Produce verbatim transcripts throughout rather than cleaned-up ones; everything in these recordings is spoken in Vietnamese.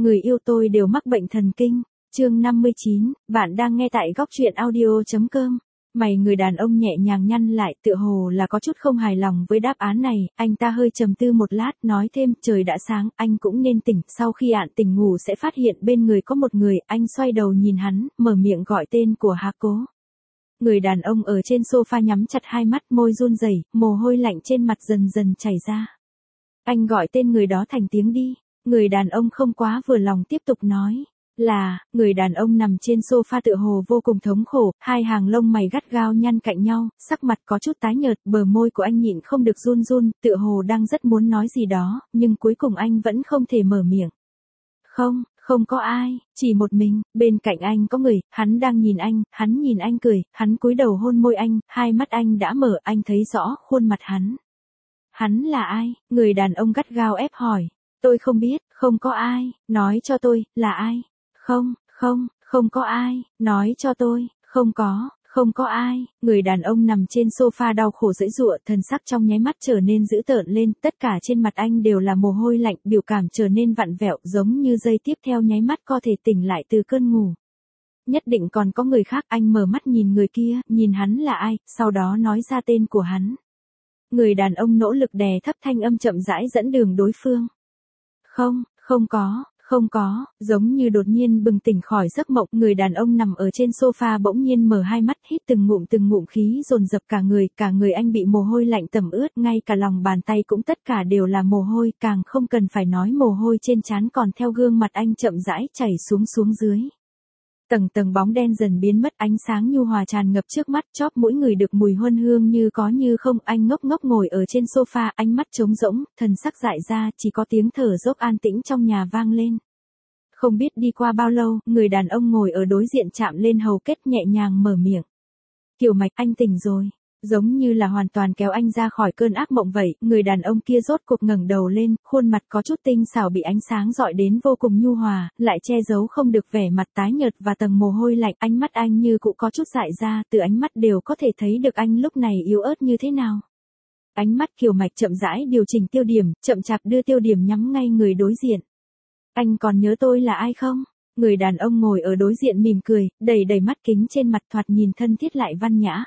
người yêu tôi đều mắc bệnh thần kinh. Chương năm mươi chín, bạn đang nghe tại góc truyện audio.com. Mày người đàn ông nhẹ nhàng nhăn lại, tựa hồ là có chút không hài lòng với đáp án này, anh ta hơi trầm tư một lát, nói thêm, trời đã sáng, anh cũng nên tỉnh, sau khi ạn tỉnh ngủ sẽ phát hiện bên người có một người, anh xoay đầu nhìn hắn, mở miệng gọi tên của Hà Cố. Người đàn ông ở trên sofa nhắm chặt hai mắt, môi run rẩy, mồ hôi lạnh trên mặt dần dần chảy ra. Anh gọi tên người đó thành tiếng đi. Người đàn ông không quá vừa lòng tiếp tục nói. Là, người đàn ông nằm trên sofa tựa hồ vô cùng thống khổ, hai hàng lông mày gắt gao nhăn cạnh nhau, sắc mặt có chút tái nhợt, bờ môi của anh nhịn không được run run, tựa hồ đang rất muốn nói gì đó, nhưng cuối cùng anh vẫn không thể mở miệng. Không, không có ai, chỉ một mình, bên cạnh anh có người, hắn đang nhìn anh, hắn nhìn anh cười, hắn cúi đầu hôn môi anh, hai mắt anh đã mở, anh thấy rõ khuôn mặt hắn. Hắn là ai? Người đàn ông gắt gao ép hỏi. Tôi không biết, không có ai, nói cho tôi, là ai? Không, không, không có ai, nói cho tôi, không có, không có ai. Người đàn ông nằm trên sofa đau khổ giãy giụa, thần sắc trong nháy mắt trở nên dữ tợn lên, tất cả trên mặt anh đều là mồ hôi lạnh, biểu cảm trở nên vặn vẹo, giống như giây tiếp theo nháy mắt có thể tỉnh lại từ cơn ngủ. Nhất định còn có người khác, anh mở mắt nhìn người kia, nhìn hắn là ai, sau đó nói ra tên của hắn. Người đàn ông nỗ lực đè thấp thanh âm chậm rãi dẫn đường đối phương. Không, không có, không có, giống như đột nhiên bừng tỉnh khỏi giấc mộng, người đàn ông nằm ở trên sofa bỗng nhiên mở hai mắt, hít từng ngụm từng ngụm khí dồn dập cả người, cả người anh bị mồ hôi lạnh tẩm ướt, ngay cả lòng bàn tay cũng tất cả đều là mồ hôi, càng không cần phải nói mồ hôi trên trán còn theo gương mặt anh chậm rãi chảy xuống xuống dưới. Tầng tầng bóng đen dần biến mất, ánh sáng nhu hòa tràn ngập trước mắt, chóp mũi người được mùi huân hương như có như không, anh ngốc ngốc ngồi ở trên sofa, ánh mắt trống rỗng, thần sắc dại ra, chỉ có tiếng thở dốc an tĩnh trong nhà vang lên. Không biết đi qua bao lâu, người đàn ông ngồi ở đối diện chạm lên hầu kết nhẹ nhàng mở miệng. Kiều Mạch, anh tỉnh rồi. Giống như là hoàn toàn kéo anh ra khỏi cơn ác mộng vậy, người đàn ông kia rốt cuộc ngẩng đầu lên, khuôn mặt có chút tinh xảo bị ánh sáng dọi đến vô cùng nhu hòa, lại che giấu không được vẻ mặt tái nhợt và tầng mồ hôi lạnh, ánh mắt anh như cũng có chút dại ra, từ ánh mắt đều có thể thấy được anh lúc này yếu ớt như thế nào. Ánh mắt Kiều Mạch chậm rãi điều chỉnh tiêu điểm, chậm chạp đưa tiêu điểm nhắm ngay người đối diện. Anh còn nhớ tôi là ai không? Người đàn ông ngồi ở đối diện mỉm cười, đầy đầy mắt kính trên mặt thoạt nhìn thân thiết lại văn nhã.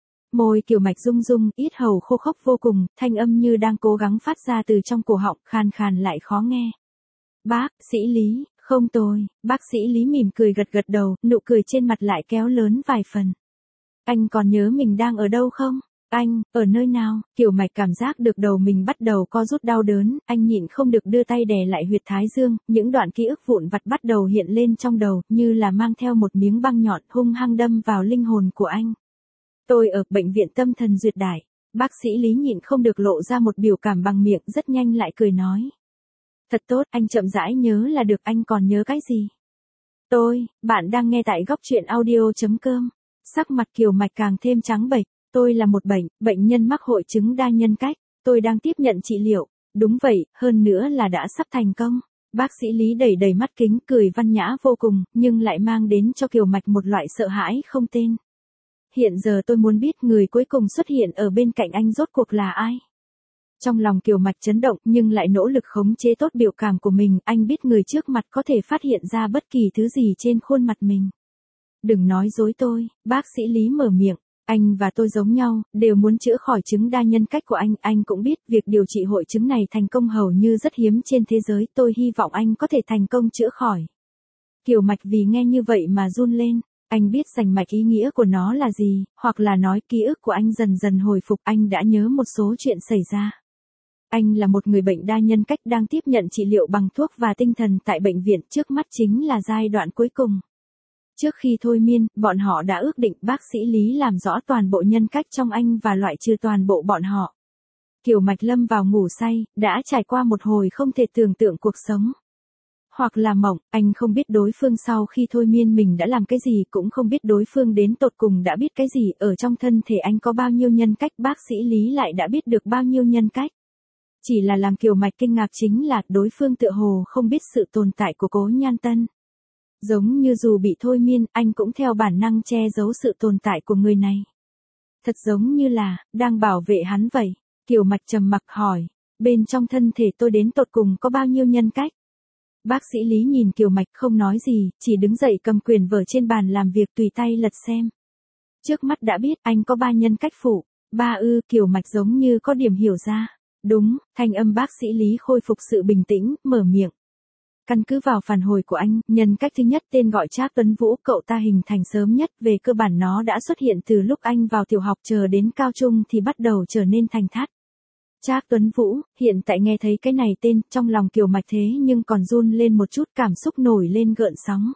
Môi Kiều Mạch rung rung, yết hầu khô khốc vô cùng, thanh âm như đang cố gắng phát ra từ trong cổ họng, khàn khàn lại khó nghe. Bác sĩ Lý, không tôi, bác sĩ Lý mỉm cười gật gật đầu, nụ cười trên mặt lại kéo lớn vài phần. Anh còn nhớ mình đang ở đâu không? Anh, ở nơi nào? Kiều Mạch cảm giác được đầu mình bắt đầu co rút đau đớn, anh nhịn không được đưa tay đè lại huyệt thái dương, những đoạn ký ức vụn vặt bắt đầu hiện lên trong đầu, như là mang theo một miếng băng nhọn hung hăng đâm vào linh hồn của anh. Tôi ở bệnh viện tâm thần Duyệt Đại. Bác sĩ Lý nhịn không được lộ ra một biểu cảm bằng miệng, rất nhanh lại cười nói. Thật tốt, anh chậm rãi nhớ là được, anh còn nhớ cái gì? Tôi, bạn đang nghe tại góc truyện audio.com. Sắc mặt Kiều Mạch càng thêm trắng bệch. Tôi là một bệnh, bệnh nhân mắc hội chứng đa nhân cách. Tôi đang tiếp nhận trị liệu. Đúng vậy, hơn nữa là đã sắp thành công. Bác sĩ Lý đẩy đầy mắt kính, cười văn nhã vô cùng, nhưng lại mang đến cho Kiều Mạch một loại sợ hãi không tên. Hiện giờ tôi muốn biết người cuối cùng xuất hiện ở bên cạnh anh rốt cuộc là ai. Trong lòng Kiều Mạch chấn động nhưng lại nỗ lực khống chế tốt biểu cảm của mình, anh biết người trước mặt có thể phát hiện ra bất kỳ thứ gì trên khuôn mặt mình. Đừng nói dối tôi, bác sĩ Lý mở miệng, anh và tôi giống nhau, đều muốn chữa khỏi chứng đa nhân cách của anh, anh cũng biết việc điều trị hội chứng này thành công hầu như rất hiếm trên thế giới, tôi hy vọng anh có thể thành công chữa khỏi. Kiều Mạch vì nghe như vậy mà run lên. Anh biết rành mạch ý nghĩa của nó là gì, hoặc là nói ký ức của anh dần dần hồi phục, anh đã nhớ một số chuyện xảy ra. Anh là một người bệnh đa nhân cách đang tiếp nhận trị liệu bằng thuốc và tinh thần tại bệnh viện, trước mắt chính là giai đoạn cuối cùng. Trước khi thôi miên, bọn họ đã ước định bác sĩ Lý làm rõ toàn bộ nhân cách trong anh và loại trừ toàn bộ bọn họ. Kiều Mạch lâm vào ngủ say, đã trải qua một hồi không thể tưởng tượng cuộc sống. Hoặc là mộng, anh không biết đối phương sau khi thôi miên mình đã làm cái gì, cũng không biết đối phương đến tột cùng đã biết cái gì, ở trong thân thể anh có bao nhiêu nhân cách, bác sĩ Lý lại đã biết được bao nhiêu nhân cách. Chỉ là làm Kiều Mạch kinh ngạc chính là đối phương tựa hồ không biết sự tồn tại của Cố Nhan Tân. Giống như dù bị thôi miên, anh cũng theo bản năng che giấu sự tồn tại của người này. Thật giống như là, đang bảo vệ hắn vậy. Kiều Mạch trầm mặc hỏi, bên trong thân thể tôi đến tột cùng có bao nhiêu nhân cách? Bác sĩ Lý nhìn Kiều Mạch không nói gì, chỉ đứng dậy cầm quyển vở trên bàn làm việc tùy tay lật xem. Trước mắt đã biết anh có ba nhân cách phụ. Ba ư, Kiều Mạch giống như có điểm hiểu ra. Đúng, thanh âm bác sĩ Lý khôi phục sự bình tĩnh, mở miệng. Căn cứ vào phản hồi của anh, nhân cách thứ nhất tên gọi Trác Tuấn Vũ, cậu ta hình thành sớm nhất, về cơ bản nó đã xuất hiện từ lúc anh vào tiểu học, chờ đến cao trung thì bắt đầu trở nên thành thát. Trác Tuấn Vũ, hiện tại nghe thấy cái này tên, trong lòng Kiều Mạch thế nhưng còn run lên một chút, cảm xúc nổi lên gợn sóng.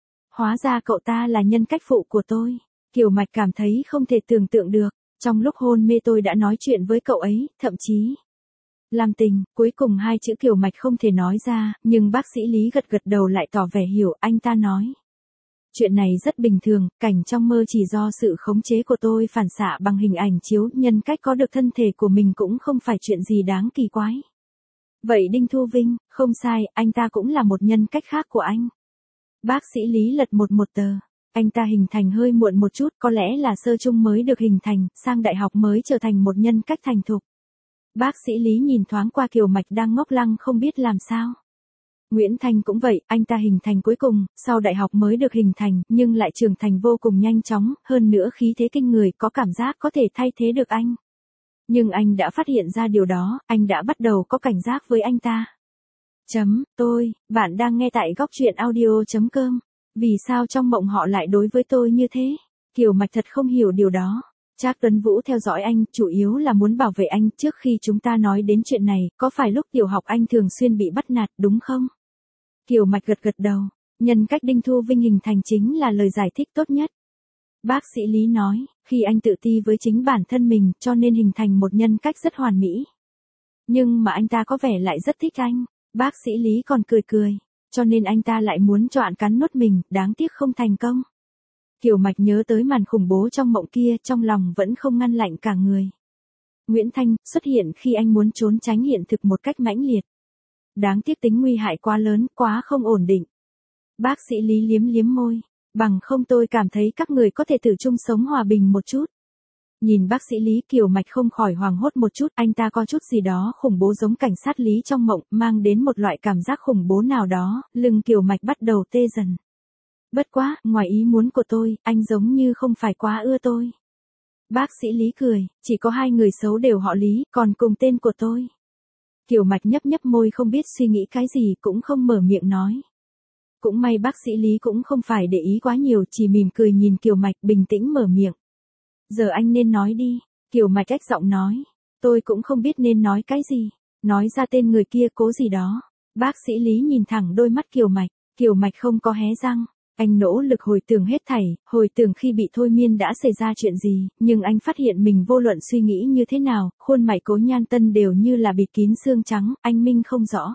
Hóa ra cậu ta là nhân cách phụ của tôi. Kiều Mạch cảm thấy không thể tưởng tượng được, trong lúc hôn mê tôi đã nói chuyện với cậu ấy, thậm chí làm tình. Cuối cùng hai chữ Kiều Mạch không thể nói ra, nhưng bác sĩ Lý gật gật đầu lại tỏ vẻ hiểu. Anh ta nói, chuyện này rất bình thường, cảnh trong mơ chỉ do sự khống chế của tôi phản xạ bằng hình ảnh chiếu, nhân cách có được thân thể của mình cũng không phải chuyện gì đáng kỳ quái. Vậy Đinh Thu Vinh, không sai, anh ta cũng là một nhân cách khác của anh. Bác sĩ Lý lật một một tờ. Anh ta hình thành hơi muộn một chút, có lẽ là sơ trung mới được hình thành, sang đại học mới trở thành một nhân cách thành thục. Bác sĩ Lý nhìn thoáng qua Kiều Mạch đang ngốc lăng không biết làm sao. Nguyễn Thanh cũng vậy, anh ta hình thành cuối cùng, sau đại học mới được hình thành, nhưng lại trưởng thành vô cùng nhanh chóng, hơn nữa khí thế kinh người, có cảm giác có thể thay thế được anh. Nhưng anh đã phát hiện ra điều đó, anh đã bắt đầu có cảnh giác với anh ta. Chấm, tôi, bạn đang nghe tại góc truyện audio chấm com. Vì sao trong mộng họ lại đối với tôi như thế? Kiều Mạch thật không hiểu điều đó. Trác Tuấn Vũ theo dõi anh, chủ yếu là muốn bảo vệ anh. Trước khi chúng ta nói đến chuyện này, có phải lúc tiểu học anh thường xuyên bị bắt nạt, đúng không? Kiều Mạch gật gật đầu. Nhân cách Đinh Thu Vinh hình thành chính là lời giải thích tốt nhất. Bác sĩ Lý nói, khi anh tự ti với chính bản thân mình, cho nên hình thành một nhân cách rất hoàn mỹ. Nhưng mà anh ta có vẻ lại rất thích anh. Bác sĩ Lý còn cười cười. Cho nên anh ta lại muốn cho bạn cắn nuốt mình, đáng tiếc không thành công. Kiều Mạch nhớ tới màn khủng bố trong mộng kia, trong lòng vẫn không ngăn lạnh cả người. Nguyễn Thanh xuất hiện khi anh muốn trốn tránh hiện thực một cách mãnh liệt. Đáng tiếc tính nguy hại quá lớn, quá không ổn định. Bác sĩ Lý liếm liếm môi, bằng không tôi cảm thấy các người có thể thử chung sống hòa bình một chút. Nhìn bác sĩ Lý, Kiều Mạch không khỏi hoảng hốt một chút, anh ta có chút gì đó khủng bố giống cảnh sát Lý trong mộng, mang đến một loại cảm giác khủng bố nào đó, lưng Kiều Mạch bắt đầu tê dần. Bất quá, ngoài ý muốn của tôi, anh giống như không phải quá ưa tôi. Bác sĩ Lý cười, chỉ có hai người xấu đều họ Lý, còn cùng tên của tôi. Kiều Mạch nhấp nhấp môi không biết suy nghĩ cái gì, cũng không mở miệng nói. Cũng may bác sĩ Lý cũng không phải để ý quá nhiều, chỉ mỉm cười nhìn Kiều Mạch bình tĩnh mở miệng. Giờ anh nên nói đi, Kiều Mạch ách giọng nói. Tôi cũng không biết nên nói cái gì. Nói ra tên người kia cố gì đó. Bác sĩ Lý nhìn thẳng đôi mắt Kiều Mạch. Kiều Mạch không có hé răng. Anh nỗ lực hồi tưởng hết thảy, hồi tưởng khi bị thôi miên đã xảy ra chuyện gì, nhưng anh phát hiện mình vô luận suy nghĩ như thế nào, khuôn mặt Cố Nhan Tân đều như là bịt kín xương trắng, anh minh không rõ.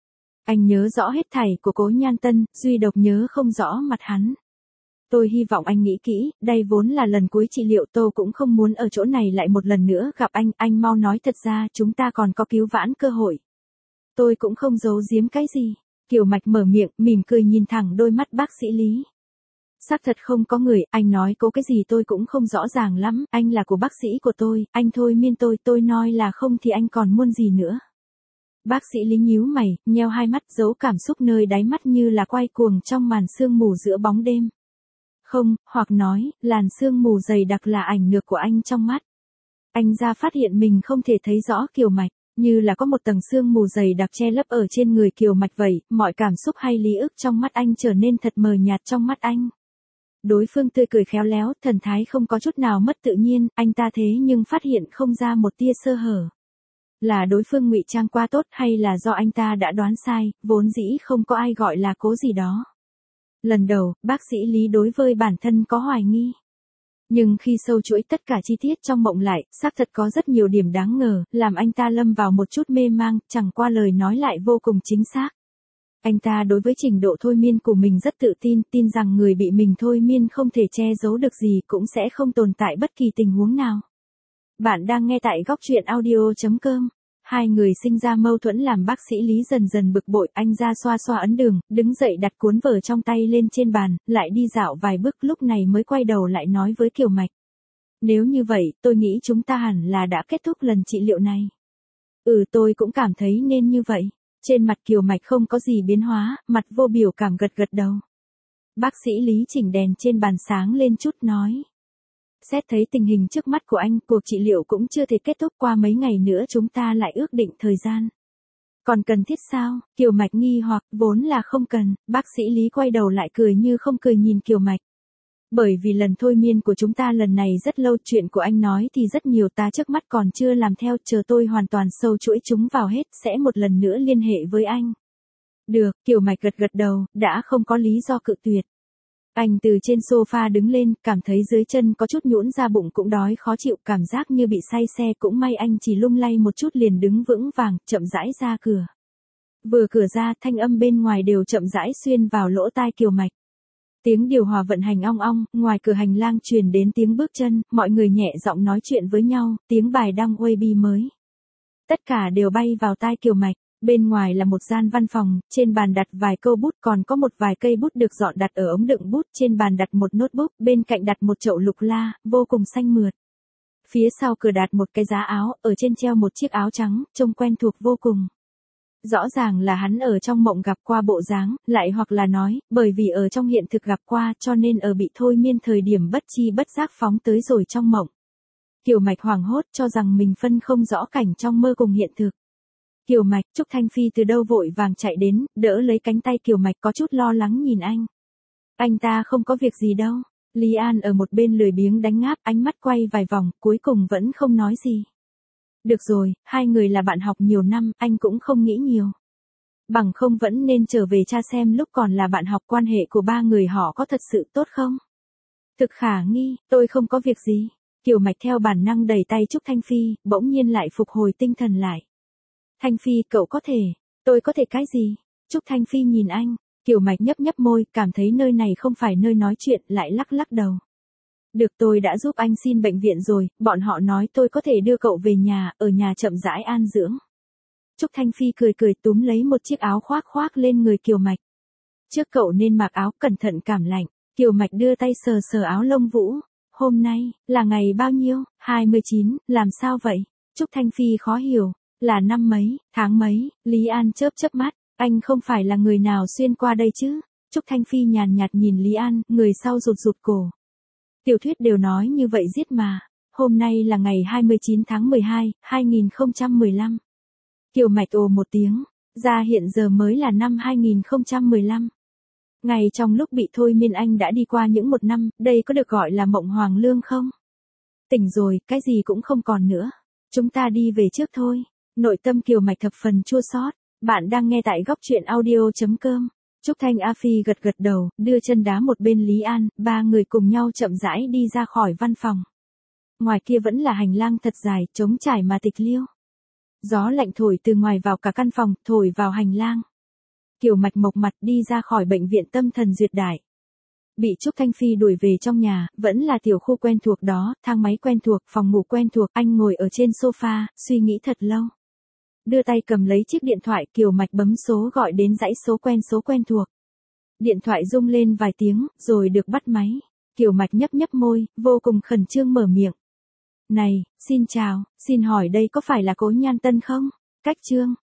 Anh nhớ rõ hết thảy của Cố Nhan Tân, duy độc nhớ không rõ mặt hắn. Tôi hy vọng anh nghĩ kỹ, đây vốn là lần cuối trị liệu, tôi cũng không muốn ở chỗ này lại một lần nữa gặp anh, anh mau nói thật ra chúng ta còn có cứu vãn cơ hội. Tôi cũng không giấu giếm cái gì. Kiều Mạch mở miệng, mỉm cười nhìn thẳng đôi mắt bác sĩ Lý. Xác thật không có người, anh nói cố cái gì tôi cũng không rõ ràng lắm, anh là của bác sĩ của tôi, anh thôi miên tôi, tôi nói là không thì anh còn muốn gì nữa. Bác sĩ Lý nhíu mày, nheo hai mắt, giấu cảm xúc nơi đáy mắt như là quay cuồng trong màn sương mù giữa bóng đêm. Không, hoặc nói, làn sương mù dày đặc là ảnh ngược của anh trong mắt. Anh ra phát hiện mình không thể thấy rõ Kiều Mạch, như là có một tầng sương mù dày đặc che lấp ở trên người Kiều Mạch vậy, mọi cảm xúc hay lý ức trong mắt anh trở nên thật mờ nhạt trong mắt anh. Đối phương tươi cười khéo léo, thần thái không có chút nào mất tự nhiên, anh ta thế nhưng phát hiện không ra một tia sơ hở. Là đối phương ngụy trang quá tốt hay là do anh ta đã đoán sai, vốn dĩ không có ai gọi là cố gì đó. Lần đầu, bác sĩ Lý đối với bản thân có hoài nghi. Nhưng khi sâu chuỗi tất cả chi tiết trong mộng lại, xác thật có rất nhiều điểm đáng ngờ, làm anh ta lâm vào một chút mê mang, chẳng qua lời nói lại vô cùng chính xác. Anh ta đối với trình độ thôi miên của mình rất tự tin, tin rằng người bị mình thôi miên không thể che giấu được gì, cũng sẽ không tồn tại bất kỳ tình huống nào. Bạn đang nghe tại góc truyện audio chấm com. Hai người sinh ra mâu thuẫn làm bác sĩ Lý dần dần bực bội, anh ra xoa xoa ấn đường, đứng dậy đặt cuốn vở trong tay lên trên bàn, lại đi dạo vài bước, lúc này mới quay đầu lại nói với Kiều Mạch. Nếu như vậy, tôi nghĩ chúng ta hẳn là đã kết thúc lần trị liệu này. Ừ, tôi cũng cảm thấy nên như vậy. Trên mặt Kiều Mạch không có gì biến hóa, mặt vô biểu cảm gật gật đầu. Bác sĩ Lý chỉnh đèn trên bàn sáng lên chút nói. Xét thấy tình hình trước mắt của anh, cuộc trị liệu cũng chưa thể kết thúc, qua mấy ngày nữa chúng ta lại ước định thời gian. Còn cần thiết sao? Kiều Mạch nghi hoặc, vốn là không cần, bác sĩ Lý quay đầu lại cười như không cười nhìn Kiều Mạch. Bởi vì lần thôi miên của chúng ta lần này rất lâu, chuyện của anh nói thì rất nhiều, ta trước mắt còn chưa làm theo, chờ tôi hoàn toàn sâu chuỗi chúng vào hết, sẽ một lần nữa liên hệ với anh. Được, Kiều Mạch gật gật đầu, đã không có lý do cự tuyệt. Anh từ trên sofa đứng lên, cảm thấy dưới chân có chút nhũn ra, bụng cũng đói khó chịu, cảm giác như bị say xe, cũng may anh chỉ lung lay một chút liền đứng vững vàng, chậm rãi ra cửa. Vừa cửa ra, thanh âm bên ngoài đều chậm rãi xuyên vào lỗ tai Kiều Mạch. Tiếng điều hòa vận hành ong ong, ngoài cửa hành lang truyền đến tiếng bước chân, mọi người nhẹ giọng nói chuyện với nhau, tiếng bài đăng Weibo mới. Tất cả đều bay vào tai Kiều Mạch. Bên ngoài là một gian văn phòng, trên bàn đặt vài câu bút, còn có một vài cây bút được dọn đặt ở ống đựng bút, trên bàn đặt một notebook, bên cạnh đặt một chậu lục la, vô cùng xanh mượt. Phía sau cửa đặt một cái giá áo, ở trên treo một chiếc áo trắng, trông quen thuộc vô cùng. Rõ ràng là hắn ở trong mộng gặp qua bộ dáng, lại hoặc là nói, bởi vì ở trong hiện thực gặp qua cho nên ở bị thôi miên thời điểm bất chi bất giác phóng tới rồi trong mộng. Kiều Mạch hoảng hốt cho rằng mình phân không rõ cảnh trong mơ cùng hiện thực. Kiều Mạch, Trúc Thanh Phi từ đâu vội vàng chạy đến, đỡ lấy cánh tay Kiều Mạch, có chút lo lắng nhìn anh. Anh ta không có việc gì đâu. Lý An ở một bên lười biếng đánh ngáp, ánh mắt quay vài vòng, cuối cùng vẫn không nói gì. Được rồi, hai người là bạn học nhiều năm, anh cũng không nghĩ nhiều. Bằng không vẫn nên trở về tra xem lúc còn là bạn học quan hệ của ba người họ có thật sự tốt không? Thực khả nghi, tôi không có việc gì. Kiều Mạch theo bản năng đẩy tay Trúc Thanh Phi, bỗng nhiên lại phục hồi tinh thần lại. Thanh Phi, cậu có thể, tôi có thể cái gì? Trúc Thanh Phi nhìn anh, Kiều Mạch nhấp nhấp môi, cảm thấy nơi này không phải nơi nói chuyện, lại lắc lắc đầu. Được, tôi đã giúp anh xin bệnh viện rồi, bọn họ nói tôi có thể đưa cậu về nhà, ở nhà chậm rãi an dưỡng. Trúc Thanh Phi cười cười túm lấy một chiếc áo khoác khoác lên người Kiều Mạch. Trước cậu nên mặc áo, cẩn thận cảm lạnh. Kiều Mạch đưa tay sờ sờ áo lông vũ. Hôm nay, là ngày bao nhiêu? hai mươi chín, làm sao vậy? Trúc Thanh Phi khó hiểu. Là năm mấy, tháng mấy? Lý An chớp chớp mắt, anh không phải là người nào xuyên qua đây chứ? Trúc Thanh Phi nhàn nhạt nhìn Lý An, người sau rụt rụt cổ. Tiểu thuyết đều nói như vậy giết mà. Hôm nay là ngày hai mươi chín tháng mười hai, hai nghìn không trăm mười lăm. Kiều Mạch ồ một tiếng, ra hiện giờ mới là năm hai nghìn không trăm mười lăm. Ngày trong lúc bị thôi miên anh đã đi qua những một năm, đây có được gọi là mộng hoàng lương không? Tỉnh rồi, cái gì cũng không còn nữa. Chúng ta đi về trước thôi. Nội tâm Kiều Mạch thập phần chua xót. Bạn đang nghe tại góc truyện audio chấm com. Trúc Thanh A Phi gật gật đầu, đưa chân đá một bên Lý An, ba người cùng nhau chậm rãi đi ra khỏi văn phòng. Ngoài kia vẫn là hành lang thật dài, trống trải mà tịch liêu. Gió lạnh thổi từ ngoài vào cả căn phòng, thổi vào hành lang. Kiều Mạch mộc mặt đi ra khỏi bệnh viện tâm thần Duyệt Đại. Bị Trúc Thanh Phi đuổi về trong nhà, vẫn là tiểu khu quen thuộc đó, thang máy quen thuộc, phòng ngủ quen thuộc, anh ngồi ở trên sofa, suy nghĩ thật lâu. Đưa tay cầm lấy chiếc điện thoại, Kiều Mạch bấm số gọi đến dãy số quen số quen thuộc. Điện thoại rung lên vài tiếng, rồi được bắt máy. Kiều Mạch nhấp nhấp môi, vô cùng khẩn trương mở miệng. Này, xin chào, xin hỏi đây có phải là Cố Nhan Tân không? Cách Trương,